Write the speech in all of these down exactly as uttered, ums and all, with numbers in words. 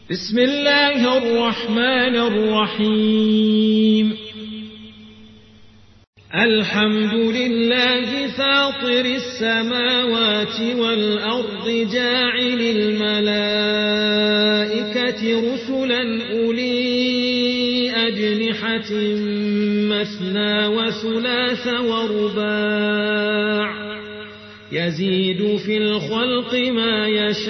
بسم الله الرحمن الرحيم. الحمد لله فاطر السماوات والأرض جاعل الملائكة رسلا أولي أجنحة مثنى وثلاث ورباع يزيد في الخلق ما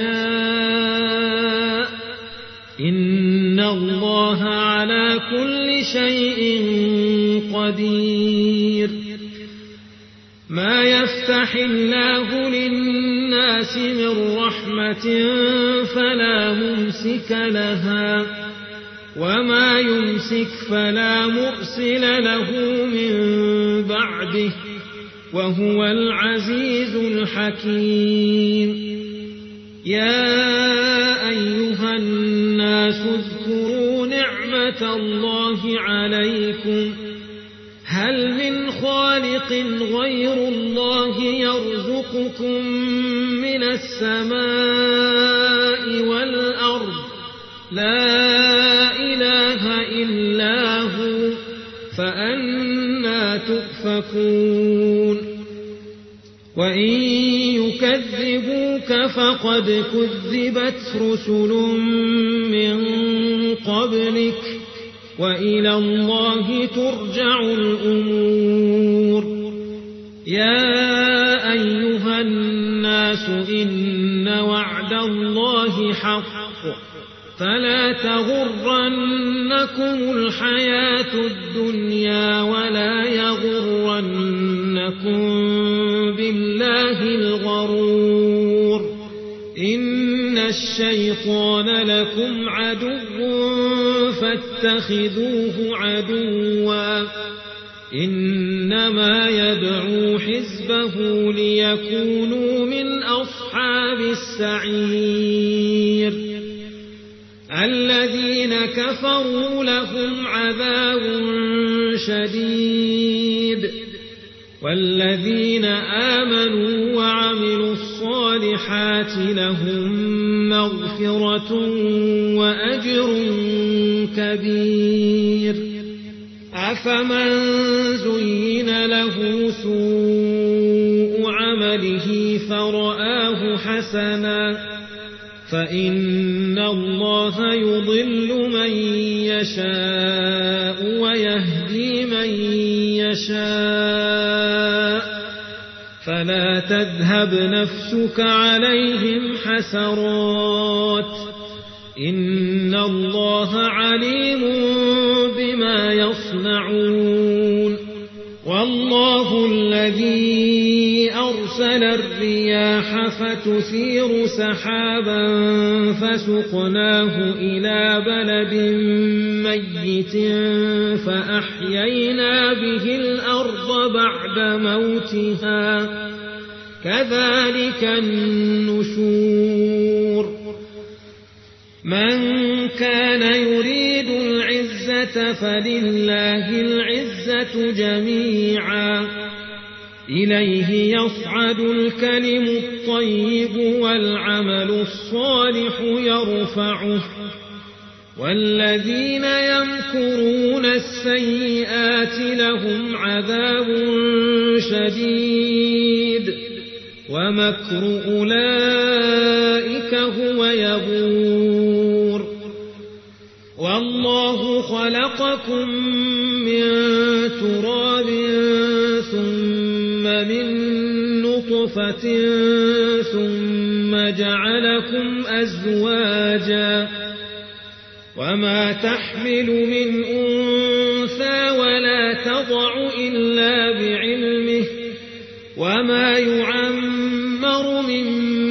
يشاء إن الله على كل شيء قدير. ما يفتح الله للناس من رحمة فلا ممسك لها وما يمسك فلا مرسل له من بعده وهو العزيز الحكيم. يا أيها الناس اذكروا نعمة الله عليكم هل من خالق غير الله يرزقكم من السماء والأرض لا إله إلا هو فأنى تؤفكون. وإن يكذبوك فقد كذبت رسل من قبلك وإلى الله ترجع الأمور. يا أيها الناس إن وعد الله حق فلا تغرنكم الحياة الدنيا ولا يغرنكم بالله الغرور. إن الشيطان لكم عدو فاتخذوه عدوا إنما يدعو حزبه ليكونوا من أصحاب السعير. الذين كفروا لهم عذاب شديد والذين آمنوا وعملوا الصالحات لهم مغفرة وأجر كبير. أفمن زين له سوء عمله فرآه حسنا فإن الله يضل من يشاء ويهدي من يشاء فلا تذهب نفسك عليهم حسرات إن الله عليم بما يصنعون. والله الذي أرسل الرياح فتثير سحابا فسقناه إلى بلد ميت فأحيينا به الأرض بعد موتها كذلك النشور. من كان يريد العزة فلله العزة جميعا إليه يصعد الكلم الطيب والعمل الصالح يرفعه والذين يمكرون السيئات لهم عذاب شديد ومكر أولئك هو يبور. والله خلقكم من تراب ثم من نطفة ثم جعلكم أزواجا وما تحمل من أنثى ولا تضع إلا بعلمه وما يعمر من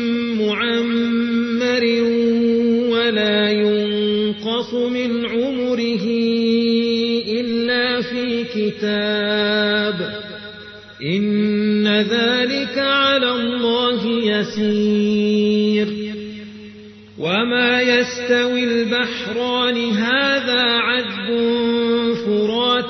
معمر ولا ينقص من عمره إلا في كتاب إن ذلك على الله يسير. وما يستوي البحران هذا عذب فرات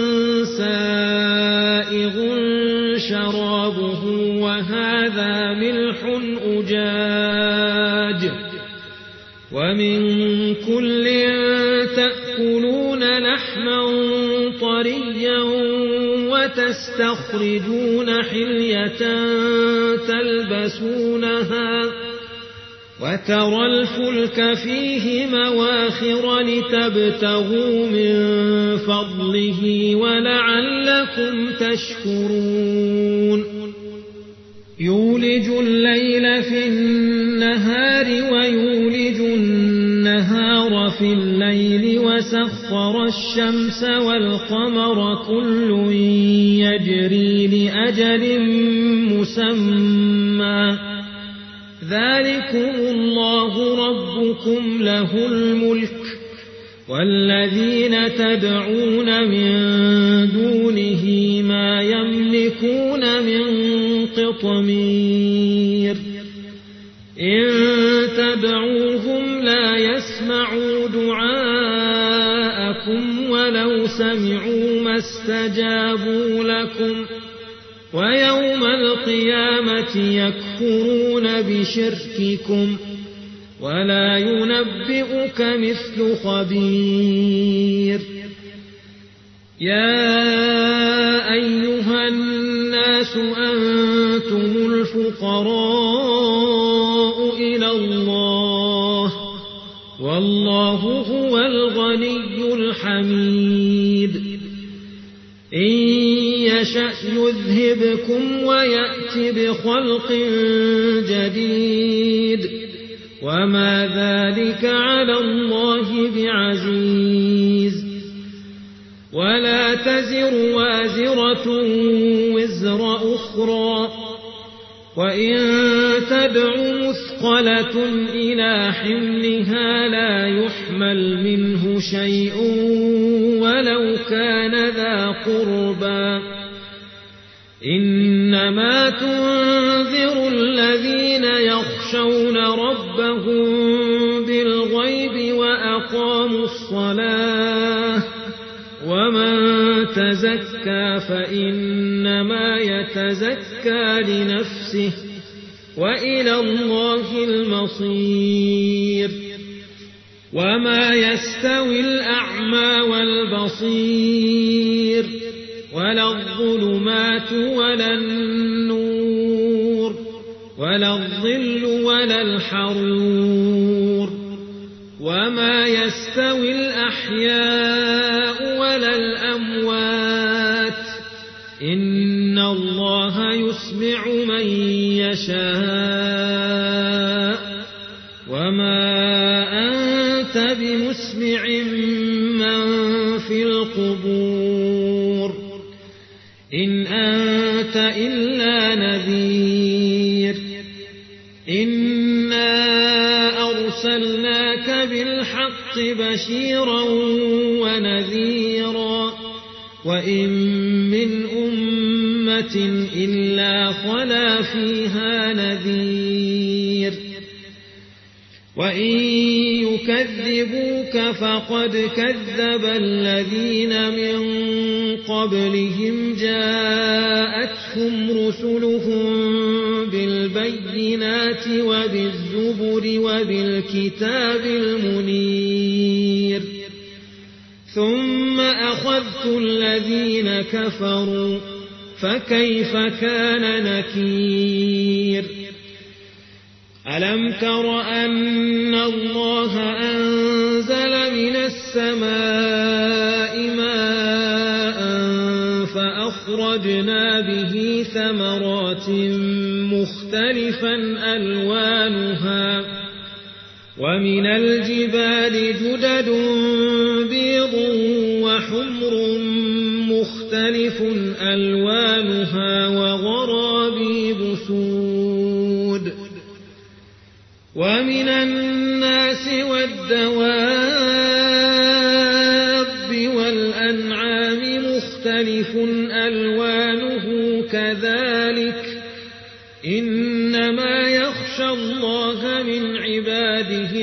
سائغ شرابه وهذا ملح أجاج ومن كل تأكلون لحما طريا وتستخرجون حلية تلبسونها وترى الفلك فيه مواخر لتبتغوا من فضله ولعلكم تشكرون يولج الليل في النهار ويولج النهار في الليل وسخر الشمس والقمر كل يجري لأجل مسمى ذلكم الله ربكم له الملك والذين تدعون من دونه ما يملكون من قطمير إن تدعوهم لا يسمعوا دعاءكم ولو سمعوا ما استجابوا لكم ويوم القيامة يكفرون بشرككم ولا ينبئك مثل خبير يا أيها الناس أنتم الفقراء إلى الله والله هو الغني الحميد إن يشأ يذهبكم ويأتي بخلق جديد وما ذلك على الله بعزيز ولا تزر وازرة وزر أخرى وإن تدع مثقلة إلى حملها لا يحمل منه شيء ولو كان ذا قربى إنما تنذر الذين يخشون ربهم بالغيب وأقاموا الصلاة ومن تزكى فإنما يتزكى لنفسه وإلى الله المصير وما يستوي الأعمى والبصير ولا الظلمات ولا النور ولا الظل ولا الحرور وما يستوي الأحياء ولا الأموات إن الله يسمع من يشاء وما أنت بمسمع من في القبور إن أنت إلا نذير إنا أرسلناك بالحق بشيرا ونذيرا وإن من أمة إلا خلا فيها نذير وإن يكذبوك فقد كذب الذين من قبلهم جاءتهم رسلهم بالبينات وبالزبر وبالكتاب المنير ثم أخذت الذين كفروا فكيف كان نكير ألم تر أن الله أنزل من السماء ماء فأخرجنا به ثمرات مختلفا ألوانها ومن الجبال جدد بيض وحمر مختلف ألوانها وغرابيب سود ومن الناس والدواب والأنعام مختلف ألوانه كذلك إنما يخشى الله من عباده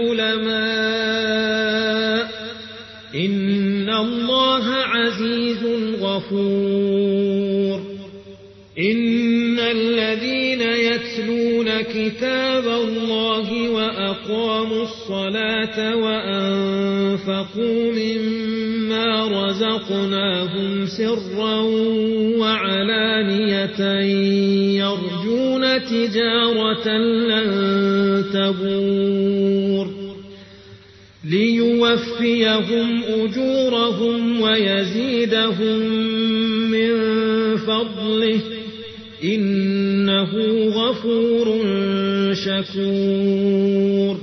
العلماء إن الله عزيز غفور إن الذين يتلون كتاب الله وأقاموا الصلاة وأنفقوا مما رزقناهم سرا وعلانية يرجون تجارة لن تبور ليوفيهم أجورهم ويزيدهم من فضله إنه غفور شكور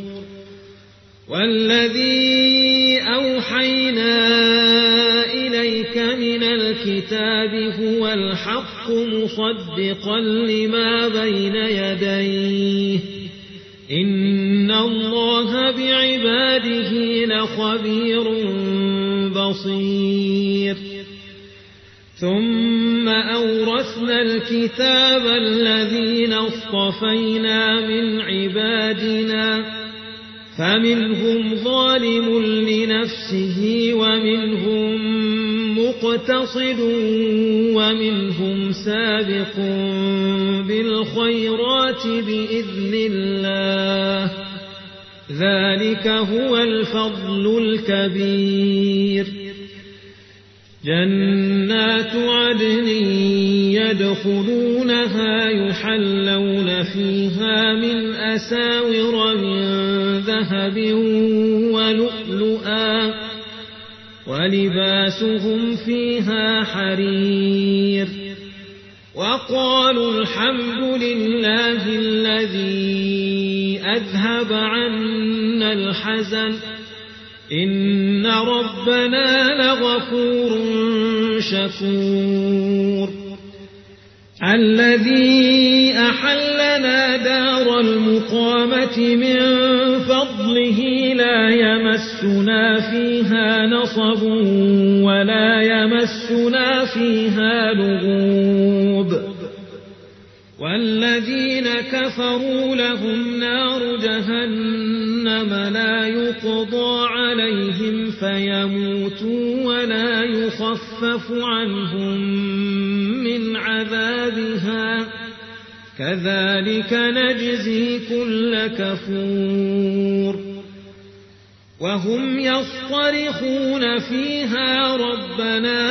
والذي أوحينا إليك من الكتاب هو الحق مصدقا لما بين يديه إن الله بعباده لخبير بصير ثم أورثنا الكتاب الذين اصطفينا من عبادنا فمنهم ظالم لنفسه ومنهم مقتصد ومنهم سابق بالخيرات بإذن الله ذلك هو الفضل الكبير جنات عدن يدخلونها يحلون فيها من أساور من ذهب ولؤلؤا ولباسهم فيها حرير وقالوا الحمد لله الذي أذهب عنا الحزن إن ربنا لغفور شكور الذي أحلنا دار المقامة من فضله لا يمسنا فيها نصب ولا يمسنا فيها لغوب والذين كفروا لهم نار جهنم لا يقضى عليهم فيموتوا ولا يخفف عنهم من عذابها كذلك نجزي كل كفور وهم يصطرخون فيها ربنا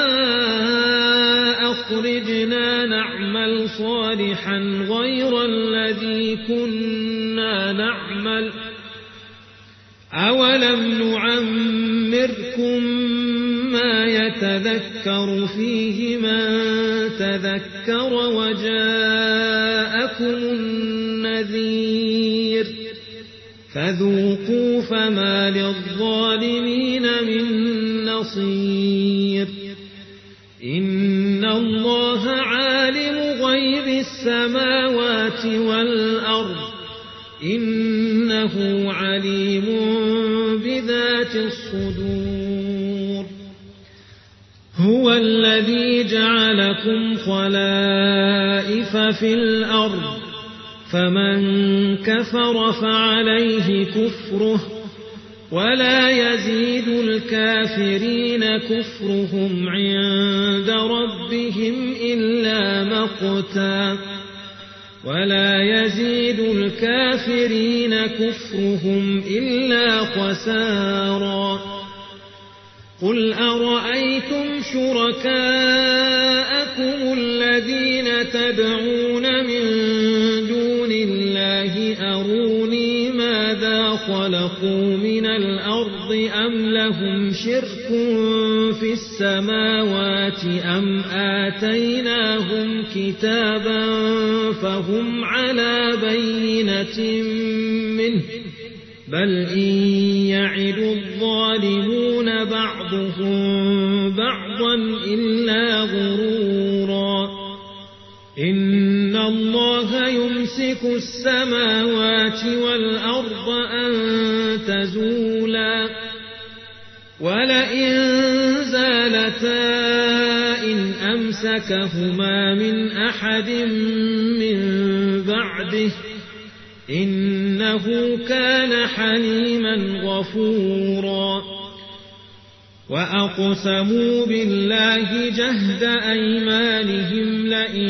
أخرجنا نعمل صالحا غير الذي كنا نعمل أولم نعمركم ما يتذكر فيه من تذكر وجاءكم النذير فذوقوا فما للظالمين من نصير إن الله عالم غيب السماوات والأرض إنه عليم بذات الصدور هو الذي جعلكم خلائف في الأرض فمن كفر فعليه كفره ولا يزيد الكافرين كفرهم عند ربهم إلا مقتا ولا يزيد الكافرين كفرهم إلا خسارا قل أرأيتم شركاءكم الذين تدعون من دون الله أروني ماذا خلقوا من الأرض أم لهم شرك في السماوات أم آتيناهم كتابا فهم على بينة منه بل إن يعد الظالمون بعضهم بعضا إلا غرورا إن الله يمسك السماوات والأرض أن تزولا ولئن زالتا إن أمسكهما من أحد من بعده إنه كان حليما غفورا وأقسموا بالله جهد أيمانهم لئن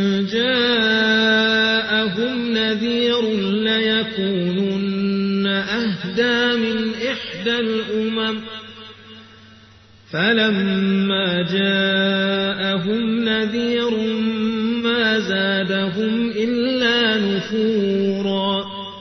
جاءهم نذير ليكونن أهدى من إحدى الأمم فلما جاءهم نذير ما زادهم إلا نفورا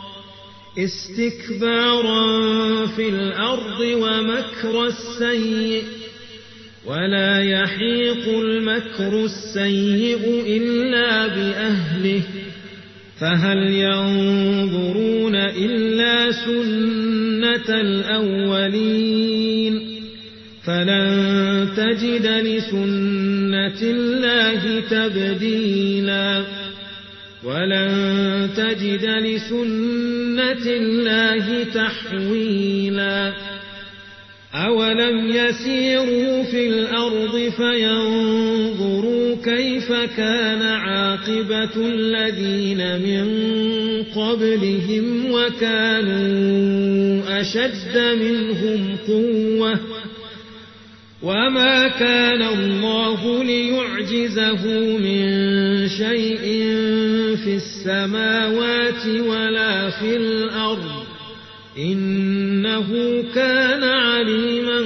استكبارا في الأرض ومكر السيء ولا يحيق المكر السيء إلا بأهله فهل ينظرون إلا سنة الأولين فلن تجد لسنة الله تبديلا ولن تجد لسنة الله تحويلا أولم يسيروا في الأرض فينظروا كيف كان عاقبة الذين من قبلهم وكانوا أشد منهم قوة وما كان الله ليعجزه من شيء في السماوات ولا في الأرض إنه كان عليما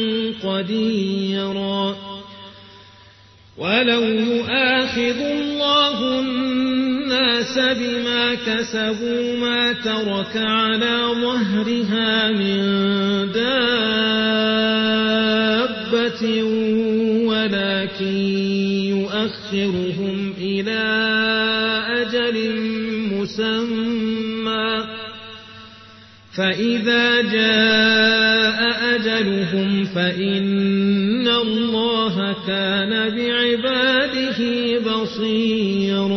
قديرا ولو يؤاخذ الله الناس بما كسبوا ما ترك على ظهرها من دابة ولكن يؤخرهم إلى أجل مسمى فإذا جاء أجلهم فإن الله كان بعباده بصيرا